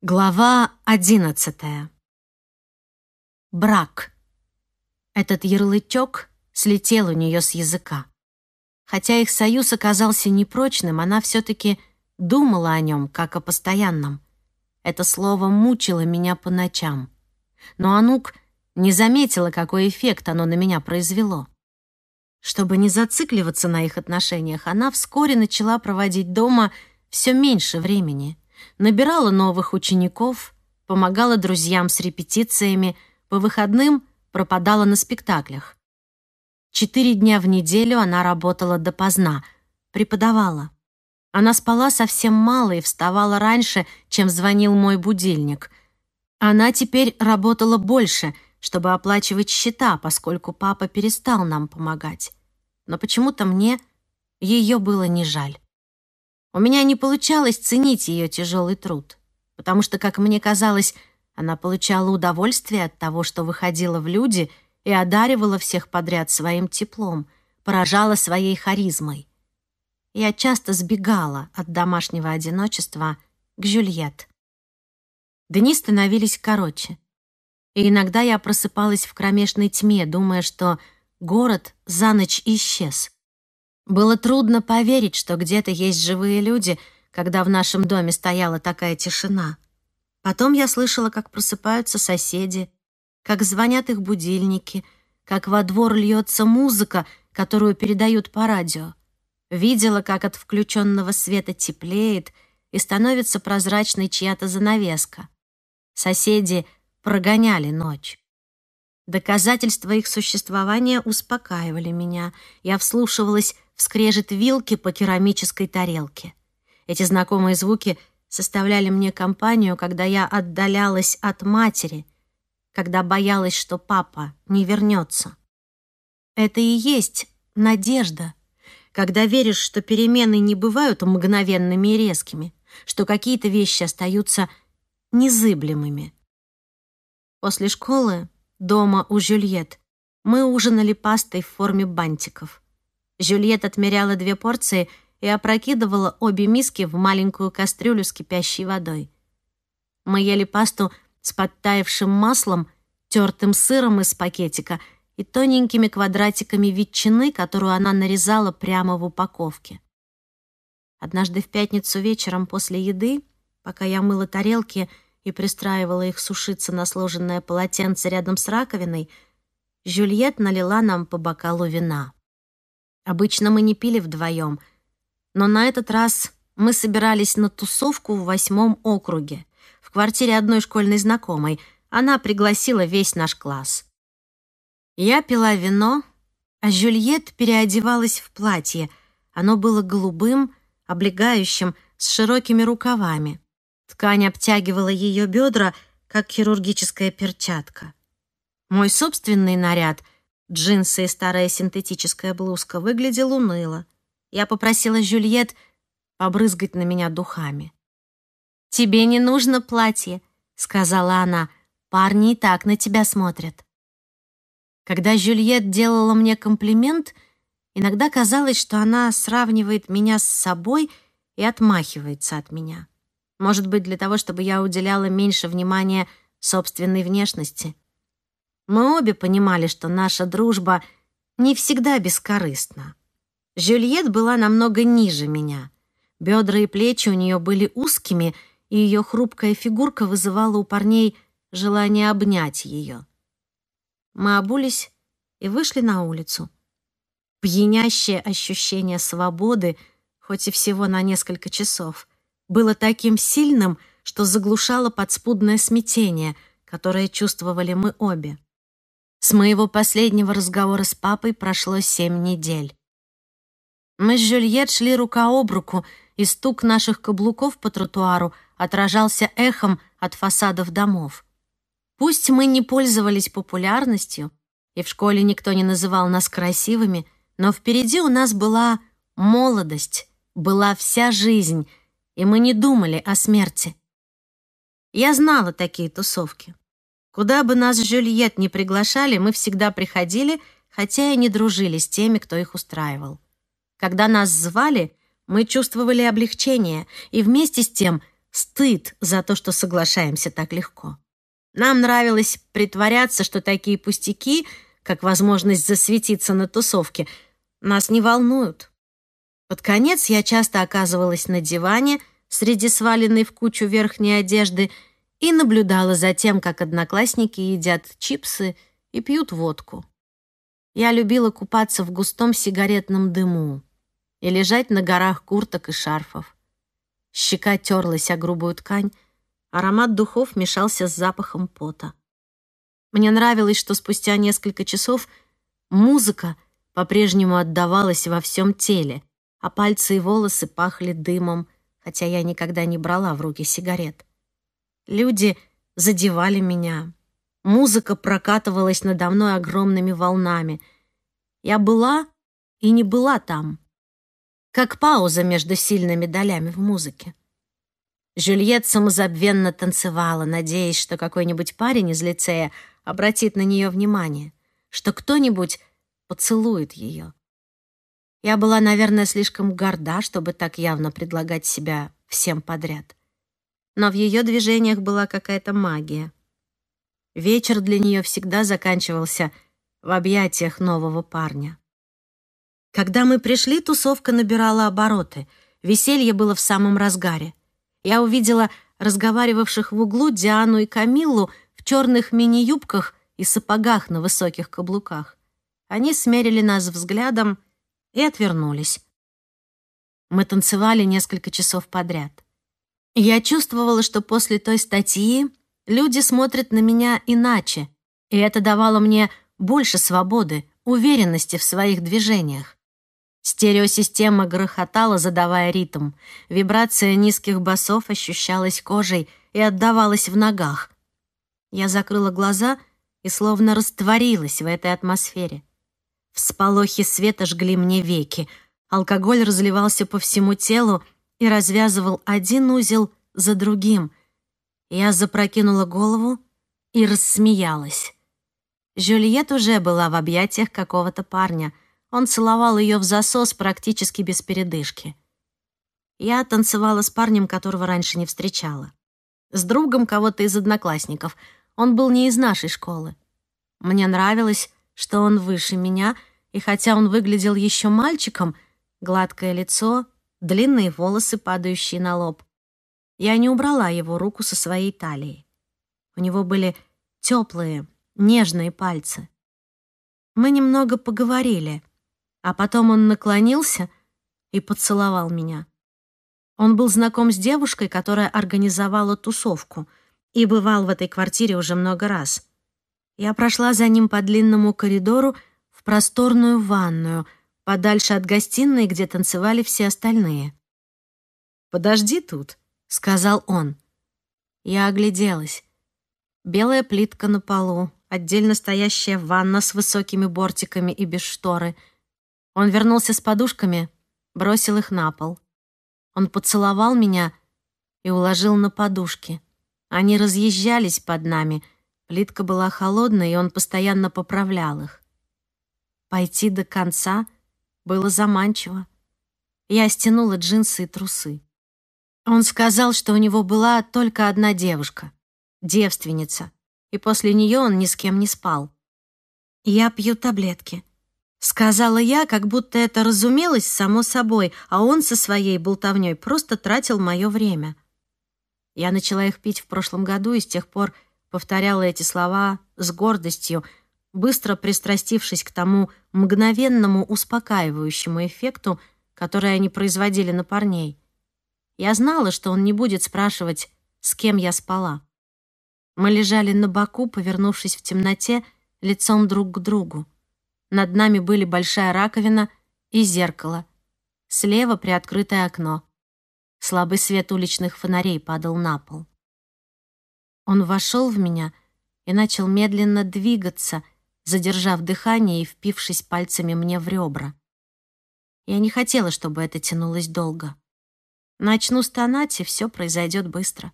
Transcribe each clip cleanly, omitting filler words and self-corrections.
Глава 11. Брак. Этот ярлычок слетел у нее с языка. Хотя их союз оказался непрочным, она все-таки думала о нем, как о постоянном. Это слово мучило меня по ночам. Но Анук не заметила, какой эффект оно на меня произвело. Чтобы не зацикливаться на их отношениях, она вскоре начала проводить дома все меньше времени. Набирала новых учеников, помогала друзьям с репетициями, по выходным пропадала на спектаклях. 4 дня в неделю она работала допоздна, преподавала. Она спала совсем мало и вставала раньше, чем звонил мой будильник. Она теперь работала больше, чтобы оплачивать счета, поскольку папа перестал нам помогать. Но почему-то мне ее было не жаль. У меня не получалось ценить ее тяжелый труд, потому что, как мне казалось, она получала удовольствие от того, что выходила в люди и одаривала всех подряд своим теплом, поражала своей харизмой. Я часто сбегала от домашнего одиночества к Жюльет. Дни становились короче, и иногда я просыпалась в кромешной тьме, думая, что город за ночь исчез. Было трудно поверить, что где-то есть живые люди, когда в нашем доме стояла такая тишина. Потом я слышала, как просыпаются соседи, как звонят их будильники, как во двор льется музыка, которую передают по радио. Видела, как от включенного света теплеет и становится прозрачной чья-то занавеска. Соседи прогоняли ночь. Доказательства их существования успокаивали меня. Я вслушивалась в скрежет вилки по керамической тарелке. Эти знакомые звуки составляли мне компанию, когда я отдалялась от матери, когда боялась, что папа не вернется. Это и есть надежда, когда веришь, что перемены не бывают мгновенными и резкими, что какие-то вещи остаются незыблемыми. После школы дома у Жюльет мы ужинали пастой в форме бантиков. Жюльет отмеряла 2 порции и опрокидывала обе миски в маленькую кастрюлю с кипящей водой. Мы ели пасту с подтаявшим маслом, тертым сыром из пакетика и тоненькими квадратиками ветчины, которую она нарезала прямо в упаковке. Однажды в пятницу вечером после еды, пока я мыла тарелки и пристраивала их сушиться на сложенное полотенце рядом с раковиной, Жюльет налила нам по бокалу вина. Обычно мы не пили вдвоем, но на этот раз мы собирались на тусовку в 8 округе, в квартире одной школьной знакомой. Она пригласила весь наш класс. Я пила вино, а Жюльет переодевалась в платье. Оно было голубым, облегающим, с широкими рукавами. Ткань обтягивала ее бедра, как хирургическая перчатка. Мой собственный наряд, джинсы и старая синтетическая блузка, выглядел уныло. Я попросила Жюльет побрызгать на меня духами. «Тебе не нужно платье», — сказала она. «Парни и так на тебя смотрят». Когда Жюльет делала мне комплимент, иногда казалось, что она сравнивает меня с собой и отмахивается от меня. Может быть, для того, чтобы я уделяла меньше внимания собственной внешности. Мы обе понимали, что наша дружба не всегда бескорыстна. Жюльет была намного ниже меня. Бедра и плечи у нее были узкими, и ее хрупкая фигурка вызывала у парней желание обнять ее. Мы обулись и вышли на улицу. Пьянящее ощущение свободы, хоть и всего на несколько часов, было таким сильным, что заглушало подспудное смятение, которое чувствовали мы обе. С моего последнего разговора с папой прошло 7 недель. Мы с Жюльет шли рука об руку, и стук наших каблуков по тротуару отражался эхом от фасадов домов. Пусть мы не пользовались популярностью, и в школе никто не называл нас красивыми, но впереди у нас была молодость, была вся жизнь, и мы не думали о смерти. Я знала такие тусовки. Куда бы нас с Жюльет не приглашали, мы всегда приходили, хотя и не дружили с теми, кто их устраивал. Когда нас звали, мы чувствовали облегчение и вместе с тем Стыд за то, что соглашаемся так легко. Нам нравилось притворяться, что такие пустяки, как возможность засветиться на тусовке, нас не волнуют. Под конец я часто оказывалась на диване среди сваленной в кучу верхней одежды и наблюдала за тем, как одноклассники едят чипсы и пьют водку. Я любила купаться в густом сигаретном дыму и лежать на горах курток и шарфов. Щека терлась о грубую ткань, аромат духов мешался с запахом пота. Мне нравилось, что спустя несколько часов музыка по-прежнему отдавалась во всем теле, а пальцы и волосы пахли дымом, хотя я никогда не брала в руки сигарет. Люди задевали меня. Музыка прокатывалась надо мной огромными волнами. Я была и не была там, как пауза между сильными долями в музыке. Жюльет самозабвенно танцевала, надеясь, что какой-нибудь парень из лицея обратит на нее внимание, что кто-нибудь поцелует ее. Я была, наверное, слишком горда, чтобы так явно предлагать себя всем подряд. Но в ее движениях была какая-то магия. Вечер для нее всегда заканчивался в объятиях нового парня. Когда мы пришли, тусовка набирала обороты. Веселье было в самом разгаре. Я увидела разговаривавших в углу Диану и Камиллу в черных мини-юбках и сапогах на высоких каблуках. Они смерили нас взглядом и отвернулись. Мы танцевали несколько часов подряд. Я чувствовала, что после той статьи люди смотрят на меня иначе, и это давало мне больше свободы, уверенности в своих движениях. Стереосистема грохотала, задавая ритм. Вибрация низких басов ощущалась кожей и отдавалась в ногах. Я закрыла глаза и словно растворилась в этой атмосфере. Всполохи света жгли мне веки. Алкоголь разливался по всему телу и развязывал один узел за другим. Я запрокинула голову и рассмеялась. Жюльет уже была в объятиях какого-то парня. Он целовал ее в засос практически без передышки. Я танцевала с парнем, которого раньше не встречала. С другом кого-то из одноклассников. Он был не из нашей школы. Мне нравилось, что он выше меня, и хотя он выглядел еще мальчиком, гладкое лицо, длинные волосы, падающие на лоб, я не убрала его руку со своей талии. У него были теплые, нежные пальцы. Мы немного поговорили, а потом он наклонился и поцеловал меня. Он был знаком с девушкой, которая организовала тусовку, и бывал в этой квартире уже много раз. Я прошла за ним по длинному коридору в просторную ванную, подальше от гостиной, где танцевали все остальные. «Подожди тут», — сказал он. Я огляделась. Белая плитка на полу, отдельно стоящая ванна с высокими бортиками и без шторы. Он вернулся с подушками, бросил их на пол. Он поцеловал меня и уложил на подушки. Они разъезжались под нами. Плитка была холодной, и он постоянно поправлял их. Пойти до конца было заманчиво. Я стянула джинсы и трусы. Он сказал, что у него была только одна девушка, девственница, и после нее он ни с кем не спал. «Я пью таблетки», — сказала я, как будто это разумелось само собой, а он со своей болтовней просто тратил мое время. Я начала их пить в прошлом году и с тех пор повторяла эти слова с гордостью, быстро пристрастившись к тому мгновенному успокаивающему эффекту, который они производили на парней. Я знала, что он не будет спрашивать, с кем я спала. Мы лежали на боку, повернувшись в темноте, лицом друг к другу. Над нами были большая раковина и зеркало. Слева приоткрытое окно. Слабый свет уличных фонарей падал на пол. Он вошел в меня и начал медленно двигаться, задержав дыхание и впившись пальцами мне в ребра. Я не хотела, чтобы это тянулось долго. Начну стонать, и все произойдет быстро.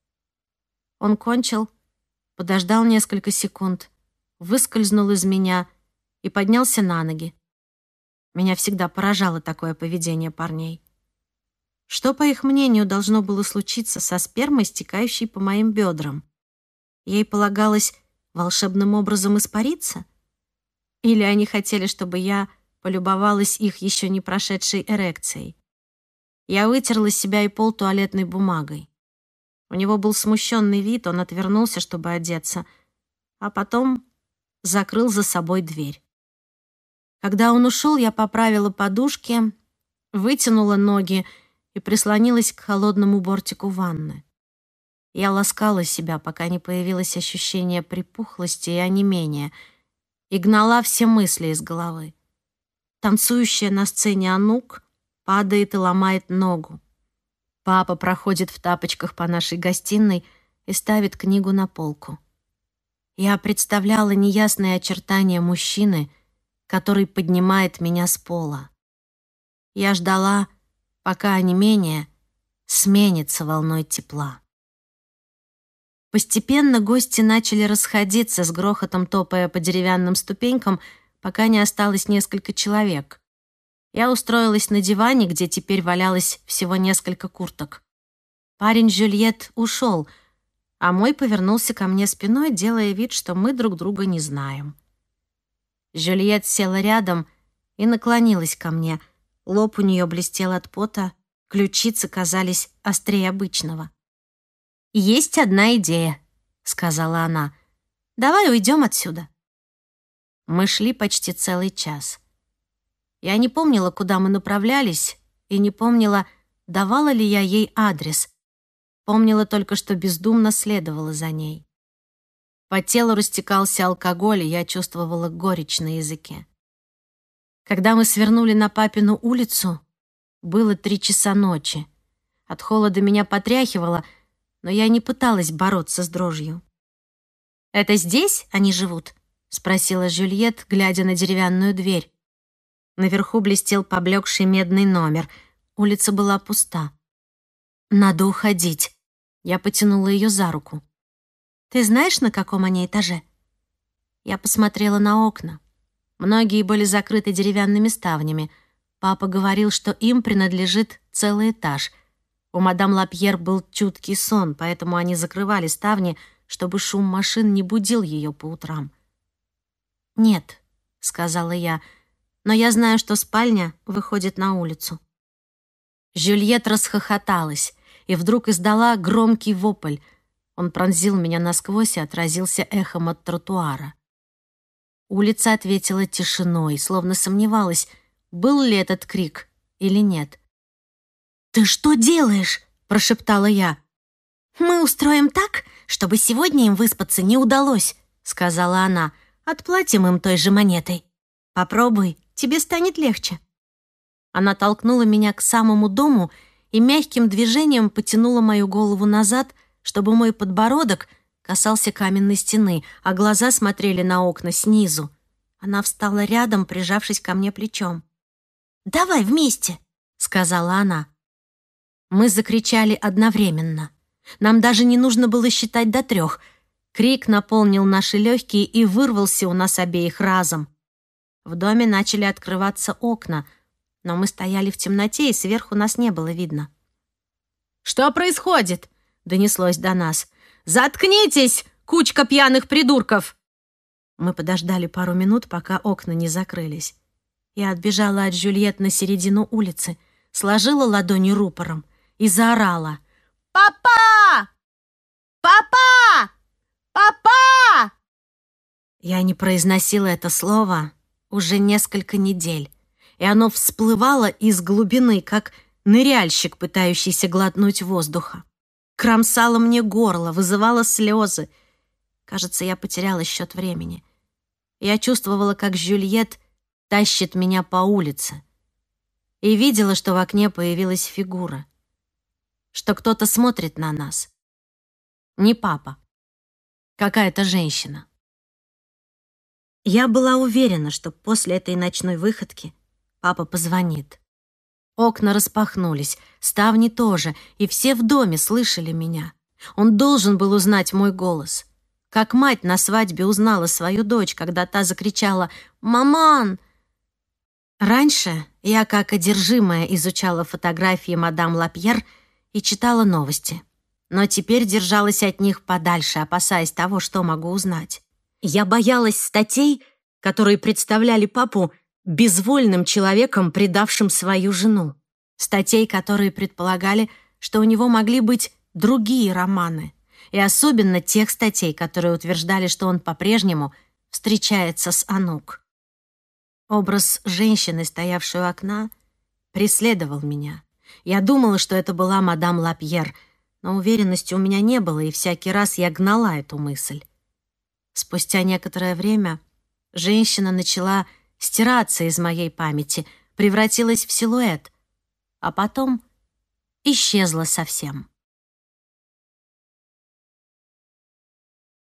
Он кончил, подождал несколько секунд, выскользнул из меня и поднялся на ноги. Меня всегда поражало такое поведение парней. Что, по их мнению, должно было случиться со спермой, стекающей по моим бедрам? Ей полагалось волшебным образом испариться? Или они хотели, чтобы я полюбовалась их еще не прошедшей эрекцией? Я вытерла с себя и пол туалетной бумагой. У него был смущенный вид, он отвернулся, чтобы одеться, а потом закрыл за собой дверь. Когда он ушел, я поправила подушки, вытянула ноги и прислонилась к холодному бортику ванны. Я ласкала себя, пока не появилось ощущение припухлости и онемения, и гнала все мысли из головы. Танцующая на сцене Анук падает и ломает ногу. Папа проходит в тапочках по нашей гостиной и ставит книгу на полку. Я представляла неясные очертания мужчины, который поднимает меня с пола. Я ждала, пока онемение сменится волной тепла. Постепенно гости начали расходиться, с грохотом топая по деревянным ступенькам, пока не осталось несколько человек. Я устроилась на диване, где теперь валялось всего несколько курток. Парень Жюльет ушел, а мой повернулся ко мне спиной, делая вид, что мы друг друга не знаем. Жюльет села рядом и наклонилась ко мне. Лоб у нее блестел от пота, ключицы казались острее обычного. «Есть одна идея», — сказала она. «Давай уйдем отсюда». Мы шли почти целый час. Я не помнила, куда мы направлялись, и не помнила, давала ли я ей адрес. Помнила только, что бездумно следовала за ней. По телу растекался алкоголь, и я чувствовала горечь на языке. Когда мы свернули на папину улицу, было 3 часа ночи. От холода меня потряхивало, но я не пыталась бороться с дрожью. «Это здесь они живут?» — спросила Жюльет, глядя на деревянную дверь. Наверху блестел поблекший медный номер. Улица была пуста. «Надо уходить». Я потянула ее за руку. «Ты знаешь, на каком они этаже?» Я посмотрела на окна. Многие были закрыты деревянными ставнями. Папа говорил, что им принадлежит целый этаж. У мадам Лапьер был чуткий сон, поэтому они закрывали ставни, чтобы шум машин не будил ее по утрам. «Нет», — сказала я, — «но я знаю, что спальня выходит на улицу». Жюльет расхохоталась и вдруг издала громкий вопль. Он пронзил меня насквозь и отразился эхом от тротуара. Улица ответила тишиной, словно сомневалась, был ли этот крик или нет. «Ты что делаешь?» — прошептала я. «Мы устроим так, чтобы сегодня им выспаться не удалось», — сказала она. «Отплатим им той же монетой. Попробуй, тебе станет легче». Она толкнула меня к самому дому и мягким движением потянула мою голову назад, чтобы мой подбородок касался каменной стены, а глаза смотрели на окна снизу. Она встала рядом, прижавшись ко мне плечом. «Давай вместе», — сказала она. Мы закричали одновременно. Нам даже не нужно было считать до 3. Крик наполнил наши легкие и вырвался у нас обеих разом. В доме начали открываться окна, но мы стояли в темноте, и сверху нас не было видно. «Что происходит?» — донеслось до нас. «Заткнитесь, кучка пьяных придурков!» Мы подождали пару минут, пока окна не закрылись. Я отбежала от Жюльет на середину улицы, сложила ладони рупором и заорала. «Папа! Папа! Папа!» Я не произносила это слово уже несколько недель, и оно всплывало из глубины, как ныряльщик, пытающийся глотнуть воздуха. Кромсало мне горло, вызывало слезы. Кажется, я потеряла счет времени. Я чувствовала, как Жюльет тащит меня по улице, и видела, что в окне появилась фигура, что кто-то смотрит на нас. Не папа, какая-то женщина. Я была уверена, что после этой ночной выходки папа позвонит. Окна распахнулись, ставни тоже, и все в доме слышали меня. Он должен был узнать мой голос. Как мать на свадьбе узнала свою дочь, когда та закричала «Маман!». Раньше я, как одержимая, изучала фотографии мадам Лапьер и читала новости. Но теперь держалась от них подальше, опасаясь того, что могу узнать. Я боялась статей, которые представляли папу безвольным человеком, предавшим свою жену. Статей, которые предполагали, что у него могли быть другие романы. И особенно тех статей, которые утверждали, что он по-прежнему встречается с Анук. Образ женщины, стоявшей у окна, преследовал меня. Я думала, что это была мадам Лапьер, но уверенности у меня не было, и всякий раз я гнала эту мысль. Спустя некоторое время женщина начала стираться из моей памяти, превратилась в силуэт, а потом исчезла совсем.